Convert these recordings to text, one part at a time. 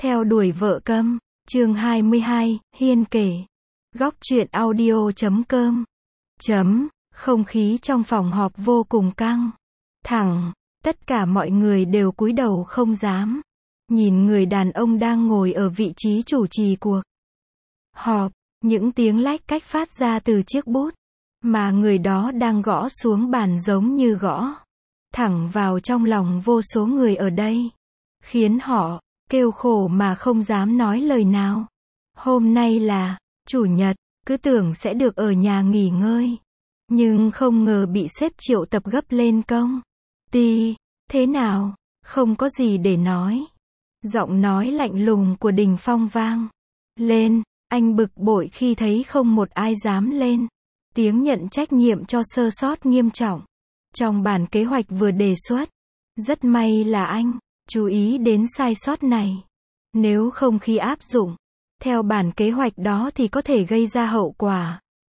Theo đuổi vợ câm, chương 22, Hiên kể. Góc truyện audio.com. Không khí trong phòng họp vô cùng căng thẳng, tất cả mọi người đều cúi đầu không dám nhìn người đàn ông đang ngồi ở vị trí chủ trì cuộc họp. Những tiếng lách cách phát ra từ chiếc bút mà người đó đang gõ xuống bàn giống như gõ thẳng vào trong lòng vô số người ở đây, khiến họ kêu khổ mà không dám nói lời nào. Hôm nay là chủ nhật, cứ tưởng sẽ được ở nhà nghỉ ngơi, nhưng không ngờ bị sếp triệu tập gấp lên công ty. Thế nào? Không có gì để nói. Giọng nói lạnh lùng của Đình Phong vang lên. Anh bực bội khi thấy không một ai dám lên tiếng nhận trách nhiệm cho sơ sót nghiêm trọng trong bản kế hoạch vừa đề xuất. Rất may là anh chú ý đến sai sót này. Nếu không khi áp dụng theo bản kế hoạch đó thì có thể gây ra hậu quả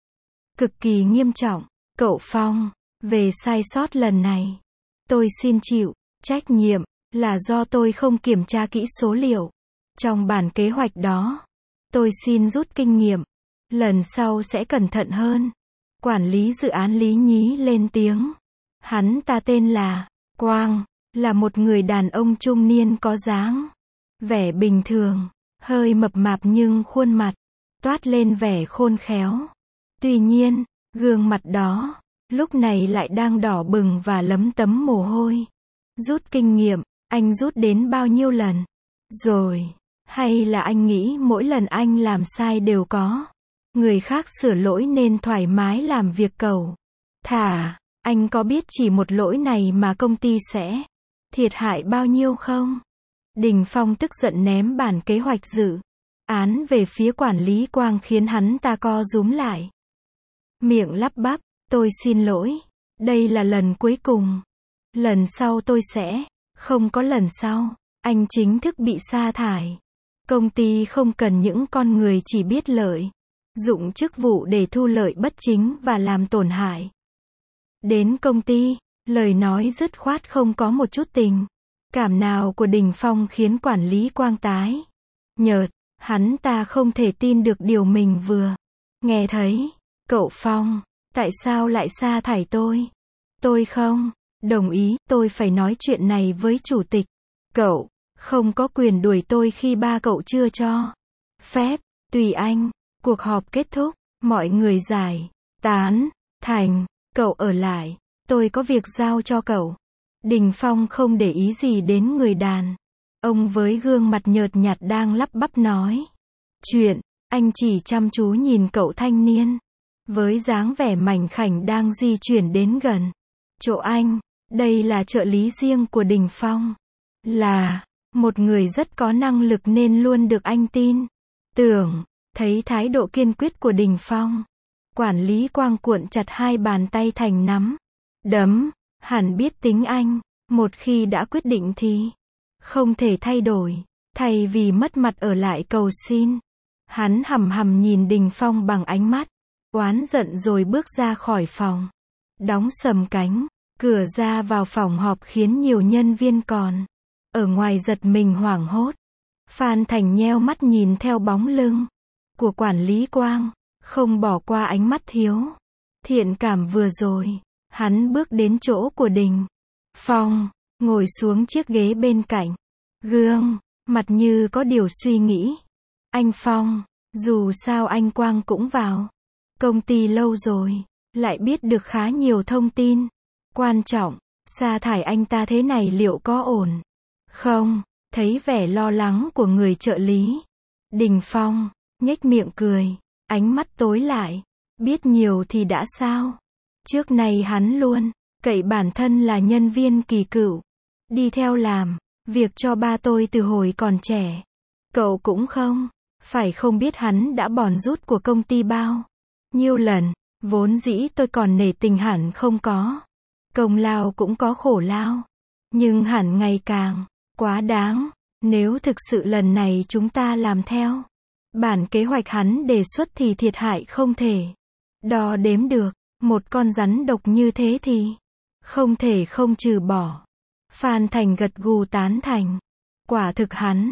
cực kỳ nghiêm trọng. Cậu Phong, về sai sót lần này, tôi xin chịu trách nhiệm, là do tôi không kiểm tra kỹ số liệu trong bản kế hoạch đó. Tôi xin rút kinh nghiệm, lần sau sẽ cẩn thận hơn. Quản lý dự án Lý Nhí lên tiếng. Hắn ta tên là Quang, là một người đàn ông trung niên có dáng vẻ bình thường, hơi mập mạp nhưng khuôn mặt toát lên vẻ khôn khéo. Tuy nhiên, gương mặt đó lúc này lại đang đỏ bừng và lấm tấm mồ hôi. Rút kinh nghiệm, anh rút đến bao nhiêu lần rồi? Hay là anh nghĩ mỗi lần anh làm sai đều có người khác sửa lỗi nên thoải mái làm việc cẩu thả? Anh có biết chỉ một lỗi này mà công ty sẽ thiệt hại bao nhiêu không? Đình Phong tức giận ném bản kế hoạch dự án về phía quản lý Quang khiến hắn ta co rúm lại. Miệng lắp bắp, tôi xin lỗi. Đây là lần cuối cùng. Lần sau tôi sẽ không có lần sau. Anh chính thức bị sa thải. Công ty không cần những con người chỉ biết lợi dụng chức vụ để thu lợi bất chính và làm tổn hại đến công ty. Lời nói dứt khoát không có một chút tình cảm nào của Đình Phong khiến quản lý Quang tái nhợt. Hắn ta không thể tin được điều mình vừa nghe thấy. Cậu Phong, tại sao lại sa thải tôi? Tôi không đồng ý. Tôi phải nói chuyện này với chủ tịch. Cậu không có quyền đuổi tôi khi ba cậu chưa cho phép. Tùy anh. Cuộc họp kết thúc, mọi người giải tán thành. Cậu ở lại, tôi có việc giao cho cậu. Đình Phong không để ý gì đến người đàn ông với gương mặt nhợt nhạt đang lắp bắp nói chuyện. Anh chỉ chăm chú nhìn cậu thanh niên với dáng vẻ mảnh khảnh đang di chuyển đến gần chỗ anh. Đây là trợ lý riêng của Đình Phong, là một người rất có năng lực nên luôn được anh tin tưởng. Thấy thái độ kiên quyết của Đình Phong, quản lý Quang cuộn chặt hai bàn tay thành nắm đấm. Hẳn biết tính anh, một khi đã quyết định thì không thể thay đổi. Thay vì mất mặt ở lại cầu xin, hắn hằm hằm nhìn Đình Phong bằng ánh mắt oán giận rồi bước ra khỏi phòng, đóng sầm cánh cửa ra vào phòng họp khiến nhiều nhân viên còn ở ngoài giật mình hoảng hốt. Phan Thành nheo mắt nhìn theo bóng lưng của quản lý Quang, không bỏ qua ánh mắt thiếu thiện cảm vừa rồi. Hắn bước đến chỗ của Đình Phong, ngồi xuống chiếc ghế bên cạnh, gương mặt như có điều suy nghĩ. Anh Phong, dù sao anh Quang cũng vào công ty lâu rồi, lại biết được khá nhiều thông tin quan trọng. Sa thải anh ta thế này liệu có ổn không? Thấy vẻ lo lắng của người trợ lý, Đình Phong nhếch miệng cười, ánh mắt tối lại. Biết nhiều thì đã sao? Trước nay hắn luôn cậy bản thân là nhân viên kỳ cựu, đi theo làm việc cho ba tôi từ hồi còn trẻ. Cậu cũng không phải không biết hắn đã bòn rút của công ty bao nhiêu lần. Vốn dĩ tôi còn nể tình hẳn không có công lao cũng có khổ lao, nhưng hẳn ngày càng quá đáng. Nếu thực sự lần này chúng ta làm theo bản kế hoạch hắn đề xuất thì thiệt hại không thể đo đếm được. Một con rắn độc như thế thì không thể không trừ bỏ. Phan Thành gật gù tán thành. Quả thực hắn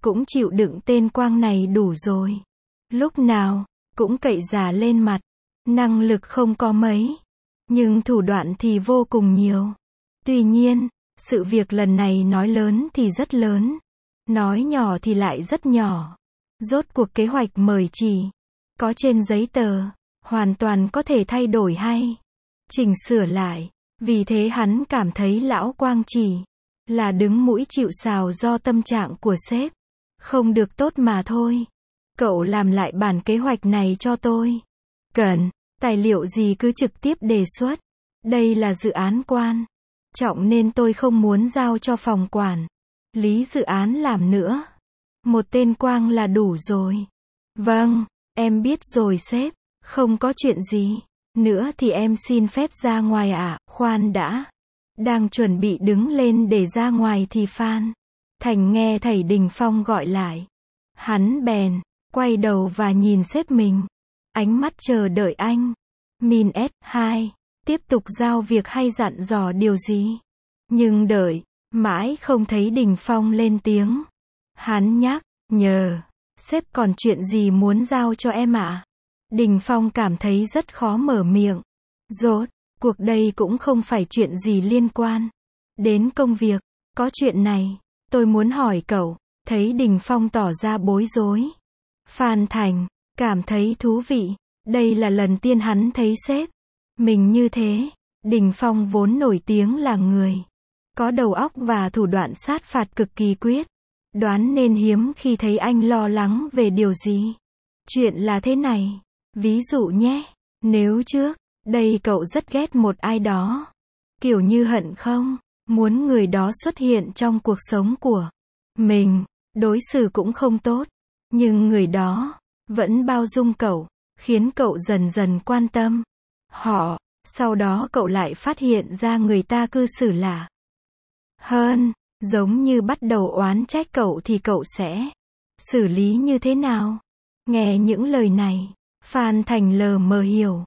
cũng chịu đựng tên Quang này đủ rồi. Lúc nào, cũng cậy già lên mặt. Năng lực không có mấy, nhưng thủ đoạn thì vô cùng nhiều. Tuy nhiên, sự việc lần này nói lớn thì rất lớn, nói nhỏ thì lại rất nhỏ. Rốt cuộc kế hoạch mời chỉ có trên giấy tờ, hoàn toàn có thể thay đổi hay chỉnh sửa lại. Vì thế hắn cảm thấy lão Quang chỉ là đứng mũi chịu sào do tâm trạng của sếp không được tốt mà thôi. Cậu làm lại bản kế hoạch này cho tôi. Cần tài liệu gì cứ trực tiếp đề xuất. Đây là dự án quan trọng nên tôi không muốn giao cho phòng quản lý dự án làm nữa. Một tên Quang là đủ rồi. Vâng, em biết rồi sếp, không có chuyện gì nữa thì em xin phép ra ngoài ạ. Khoan đã. Đang chuẩn bị đứng lên để ra ngoài thì Phan Thành nghe thầy Đình Phong gọi lại. Hắn bèn quay đầu và nhìn sếp mình, ánh mắt chờ đợi anh. Min S2 tiếp tục giao việc hay dặn dò điều gì. Nhưng đợi mãi không thấy Đình Phong lên tiếng. Hắn nhắc nhở, sếp còn chuyện gì muốn giao cho em ạ? Đình Phong cảm thấy rất khó mở miệng. Rốt cuộc đây cũng không phải chuyện gì liên quan đến công việc. Có chuyện này tôi muốn hỏi cậu. Thấy Đình Phong tỏ ra bối rối, Phan Thành cảm thấy thú vị. Đây là lần tiên hắn thấy sếp mình như thế. Đình Phong vốn nổi tiếng là người có đầu óc và thủ đoạn sát phạt cực kỳ quyết đoán, nên hiếm khi thấy anh lo lắng về điều gì. Chuyện là thế này, ví dụ nhé, nếu trước đây cậu rất ghét một ai đó, kiểu như hận không muốn người đó xuất hiện trong cuộc sống của mình, đối xử cũng không tốt, nhưng người đó vẫn bao dung cậu, khiến cậu dần dần quan tâm họ. Sau đó cậu lại phát hiện ra người ta cư xử lạ hơn, giống như bắt đầu oán trách cậu, thì cậu sẽ xử lý như thế nào? Nghe những lời này, Phan Thành lờ mờ hiểu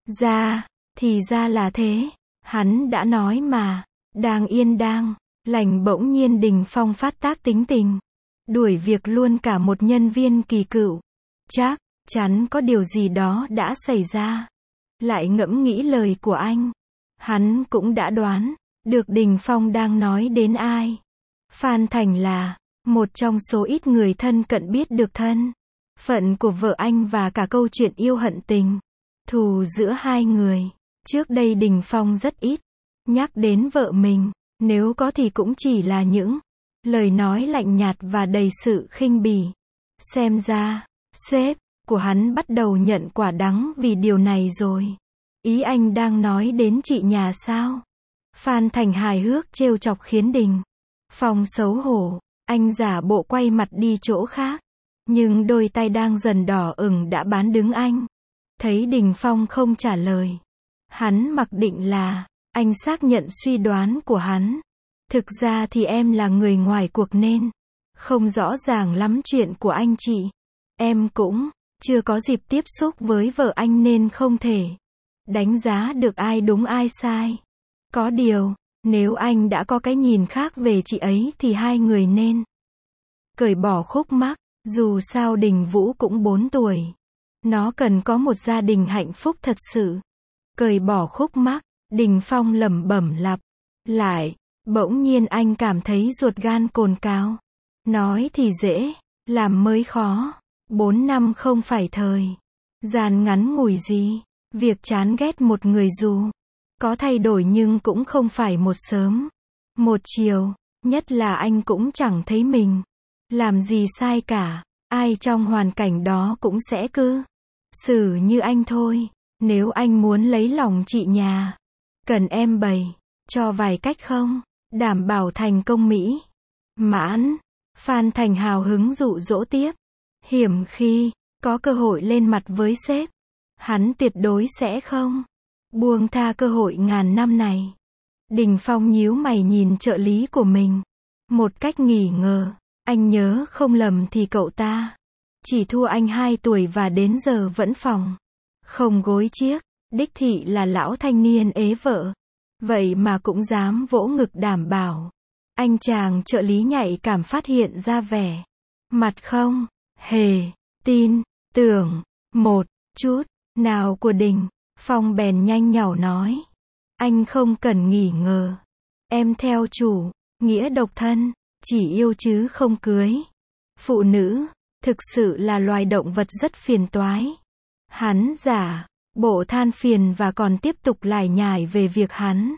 ra, thì ra là thế. Hắn đã nói mà. Đang yên đang lành bỗng nhiên Đình Phong phát tác tính tình, đuổi việc luôn cả một nhân viên kỳ cựu. Chắc chắn có điều gì đó đã xảy ra. Lại ngẫm nghĩ lời của anh, hắn cũng đã đoán được Đình Phong đang nói đến ai. Phan Thành là một trong số ít người thân cận biết được thân phận của vợ anh và cả câu chuyện yêu hận tình thù giữa hai người. Trước đây Đình Phong rất ít nhắc đến vợ mình, nếu có thì cũng chỉ là những lời nói lạnh nhạt và đầy sự khinh bỉ. Xem ra, sếp của hắn bắt đầu nhận quả đắng vì điều này rồi. Ý anh đang nói đến chị nhà sao? Phan Thành hài hước trêu chọc khiến Đình Phong xấu hổ. Anh giả bộ quay mặt đi chỗ khác, nhưng đôi tay đang dần đỏ ửng đã bán đứng anh. Thấy Đình Phong không trả lời, hắn mặc định là anh xác nhận suy đoán của hắn. Thực ra thì em là người ngoài cuộc nên không rõ ràng lắm chuyện của anh chị. Em cũng chưa có dịp tiếp xúc với vợ anh nên không thể đánh giá được ai đúng ai sai. Có điều, nếu anh đã có cái nhìn khác về chị ấy thì hai người nên cởi bỏ khúc mắc. Dù sao Đình Vũ cũng 4 tuổi. Nó cần có một gia đình hạnh phúc thật sự. Cởi bỏ khúc mắc, Đình Phong lẩm bẩm lặp lại. Bỗng nhiên anh cảm thấy ruột gan cồn cào. Nói thì dễ, làm mới khó. 4 năm không phải thời gian ngắn ngủi gì. Việc chán ghét một người dù có thay đổi nhưng cũng không phải một sớm một chiều. Nhất là anh cũng chẳng thấy mình làm gì sai cả. Ai trong hoàn cảnh đó cũng sẽ cư xử như anh thôi. Nếu anh muốn lấy lòng chị nhà, cần em bày cho vài cách không? Đảm bảo thành công mỹ mãn. Phan Thành hào hứng dụ dỗ tiếp. Hiểm khi có cơ hội lên mặt với sếp, hắn tuyệt đối sẽ không buông tha cơ hội ngàn năm này. Đình Phong nhíu mày nhìn trợ lý của mình một cách nghi ngờ. Anh nhớ không lầm thì cậu ta chỉ thua anh 2 tuổi và đến giờ vẫn phòng không gối chiếc. Đích thị là lão thanh niên ế vợ, vậy mà cũng dám vỗ ngực đảm bảo. Anh chàng trợ lý nhạy cảm phát hiện ra vẻ mặt không hề tin tưởng một chút nào của Đình Phong bèn nhanh nhỏ nói. Anh không cần nghỉ ngờ. Em theo chủ, nghĩa độc thân, chỉ yêu chứ không cưới. Phụ nữ, thực sự là loài động vật rất phiền toái. Hắn giả bộ than phiền và còn tiếp tục lải nhải về việc hắn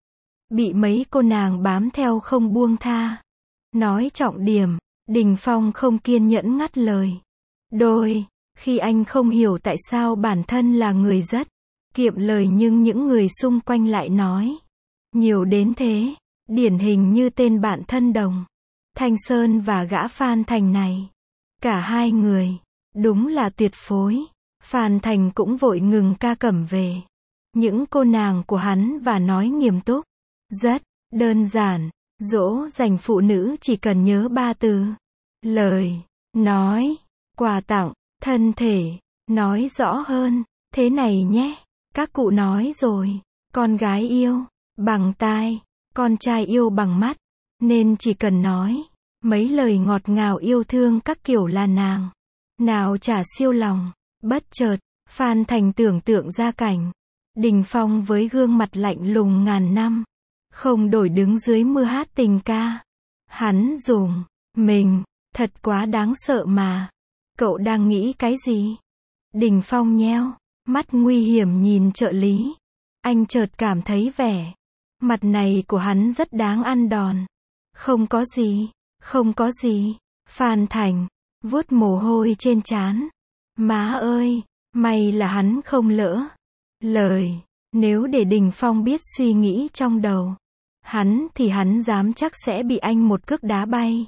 bị mấy cô nàng bám theo không buông tha. Nói trọng điểm, Đình Phong không kiên nhẫn ngắt lời. Đôi khi anh không hiểu tại sao bản thân là người rất kiệm lời nhưng những người xung quanh lại nói nhiều đến thế. Điển hình như tên bạn thân Đồng Thanh Sơn và gã Phan Thành này. Cả hai người đúng là tuyệt phối. Phan Thành cũng vội ngừng ca cẩm về những cô nàng của hắn và nói nghiêm túc. Rất đơn giản, dỗ dành phụ nữ chỉ cần nhớ 3 từ. Lời nói, quà tặng, thân thể. Nói rõ hơn, thế này nhé. Các cụ nói rồi, con gái yêu bằng tai, con trai yêu bằng mắt. Nên chỉ cần nói mấy lời ngọt ngào yêu thương các kiểu là nàng nào chả siêu lòng. Bất chợt, Phan Thành tưởng tượng ra cảnh Đình Phong với gương mặt lạnh lùng ngàn năm không đổi đứng dưới mưa hát tình ca. Hắn dùng mình, thật quá đáng sợ mà. Cậu đang nghĩ cái gì? Đình Phong nheo mắt nguy hiểm nhìn trợ lý. Anh chợt cảm thấy vẻ mặt này của hắn rất đáng ăn đòn. Không có gì, không có gì. Phan Thành vuốt mồ hôi trên trán. Má ơi, may là hắn không lỡ lời. Nếu để Đình Phong biết suy nghĩ trong đầu hắn thì hắn dám chắc sẽ bị anh một cước đá bay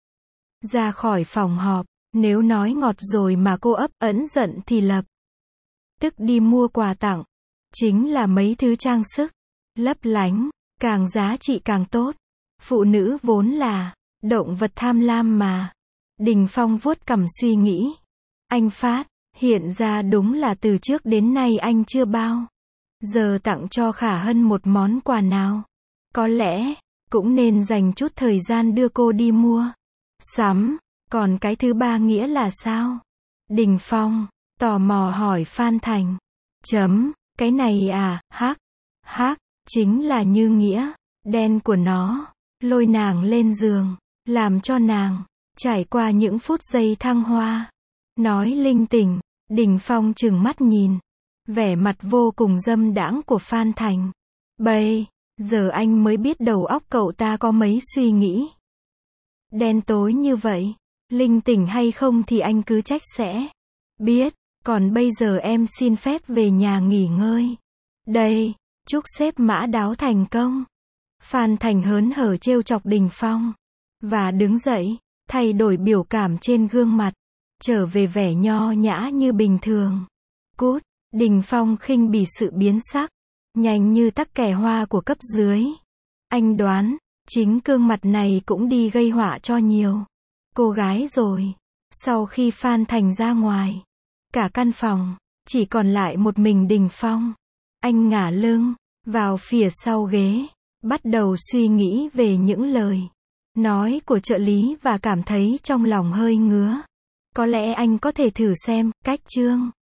ra khỏi phòng họp. Nếu nói ngọt rồi mà cô ấp ẩn giận thì lập tức đi mua quà tặng. Chính là mấy thứ trang sức lấp lánh, càng giá trị càng tốt. Phụ nữ vốn là động vật tham lam mà. Đình Phong vuốt cằm suy nghĩ. Anh phát hiện ra đúng là từ trước đến nay anh chưa bao giờ tặng cho Khả Hân một món quà nào. Có lẽ cũng nên dành chút thời gian đưa cô đi mua sắm. Còn cái thứ ba nghĩa là sao? Đình Phong tò mò hỏi Phan Thành. Cái này à? Hắc, chính là như nghĩa đen của nó. Lôi nàng lên giường, làm cho nàng trải qua những phút giây thăng hoa. Nói linh tinh. Đình Phong trừng mắt nhìn vẻ mặt vô cùng dâm đãng của Phan Thành. Bây giờ anh mới biết đầu óc cậu ta có mấy suy nghĩ đen tối như vậy. Linh tỉnh hay không thì anh cứ trách sẽ biết. Còn bây giờ em xin phép về nhà nghỉ ngơi đây. Chúc sếp Mã đáo thành công. Phan Thành hớn hở trêu chọc Đình Phong và đứng dậy, thay đổi biểu cảm trên gương mặt, trở về vẻ nho nhã như bình thường. Cút. Đình Phong khinh bỉ sự biến sắc nhanh như tắc kè hoa của cấp dưới. Anh đoán chính gương mặt này cũng đi gây họa cho nhiều cô gái rồi. Sau khi Phan Thành ra ngoài, cả căn phòng chỉ còn lại một mình Đình Phong. Anh ngả lưng vào phía sau ghế, bắt đầu suy nghĩ về những lời nói của trợ lý và cảm thấy trong lòng hơi ngứa. Có lẽ anh có thể thử xem cách chương